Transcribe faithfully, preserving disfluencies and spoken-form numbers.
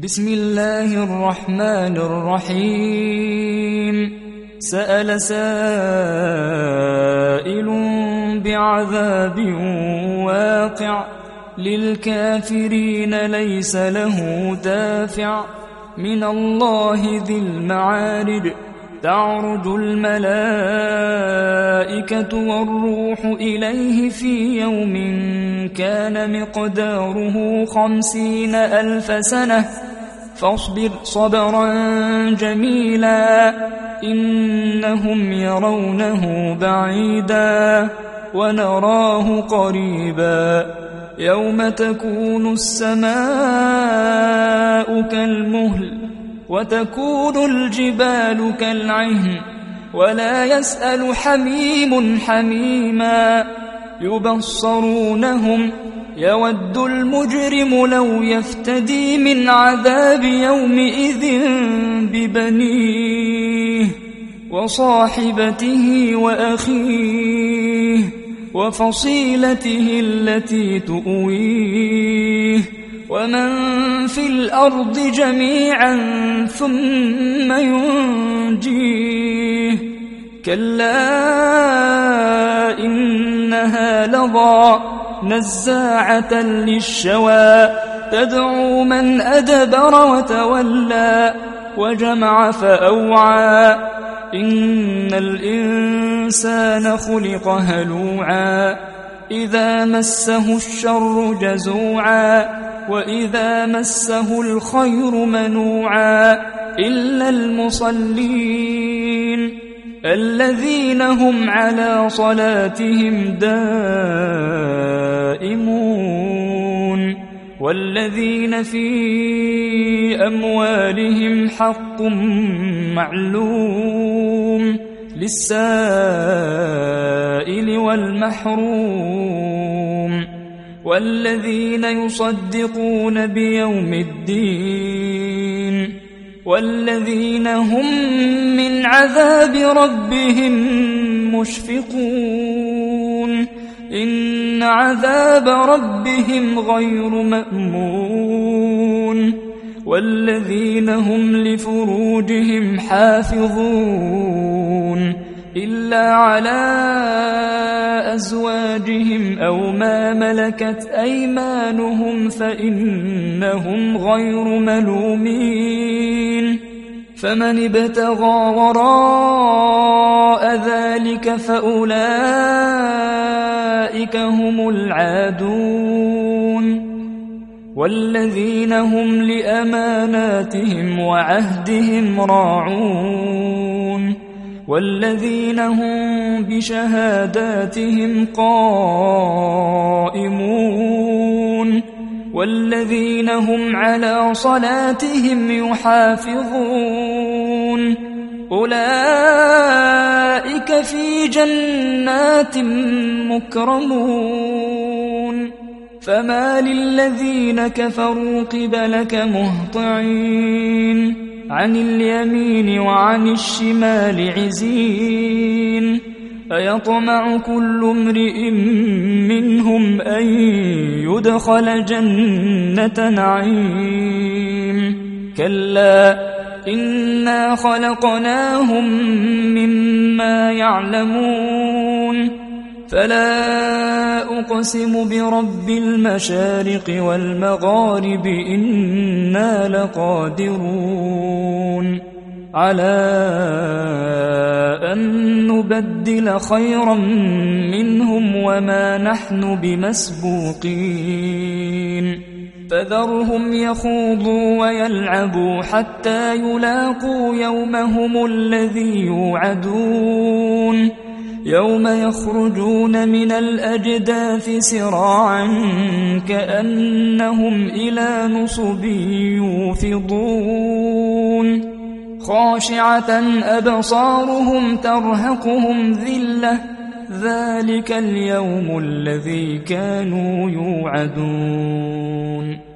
بسم الله الرحمن الرحيم سأل سائل بعذاب واقع للكافرين ليس له دافع من الله ذي المعارج تعرج الملائكة والروح إليه في يوم كان مقداره خمسين ألف سنة فاصبر صبرا جميلا إنهم يرونه بعيدا ونراه قريبا يوم تكون السماء كالمهل وتكون الجبال كالعهن ولا يسأل حميم حميما يبصرونهم يود المجرم لو يفتدي من عذاب يومئذ ببنيه وصاحبته وأخيه وفصيلته التي تؤويه ومن في الأرض جميعا ثم ينجيه كلا إنها لظى نزاعة للشوى تدعو من أدبر وتولى وجمع فأوعى إن الإنسان خلق هلوعا إذا مسه الشر جزوعا وإذا مسه الخير منوعا إلا المصلين الذين هم على صلاتهم دائمون والذين في أموالهم حق معلوم للسائل والمحروم والذين يصدقون بيوم الدين والذين هم من عذاب ربهم مشفقون إن عذاب ربهم غير مأمون والذين هم لفروجهم حافظون إلا على أزواجهم أو ما ملكت أيمانهم فإنهم غير ملومين فمن ابتغى وراء ذلك فأولئك هم العادون والذين هم لأماناتهم وعهدهم راعون والذين هم بشهاداتهم قائمون والذين هم على صلاتهم يحافظون أولئك في جنات مكرمون فما للذين كفروا قبلك مهطعين عن اليمين وعن الشمال عزين أيطمع كل امرئ منهم أن يدخل جنة نعيم كلا إنا خلقناهم مما يعلمون فلا أقسم برب المشارق والمغارب إنا لقادرون على أن نبدل خيرا منهم وما نحن بمسبوقين فذرهم يخوضوا ويلعبوا حتى يلاقوا يومهم الذي يوعدون يوم يخرجون من الأجداث سراعا كأنهم إلى نصب يوفضون خاشعة أبصارهم ترهقهم ذلة ذلك اليوم الذي كانوا يوعدون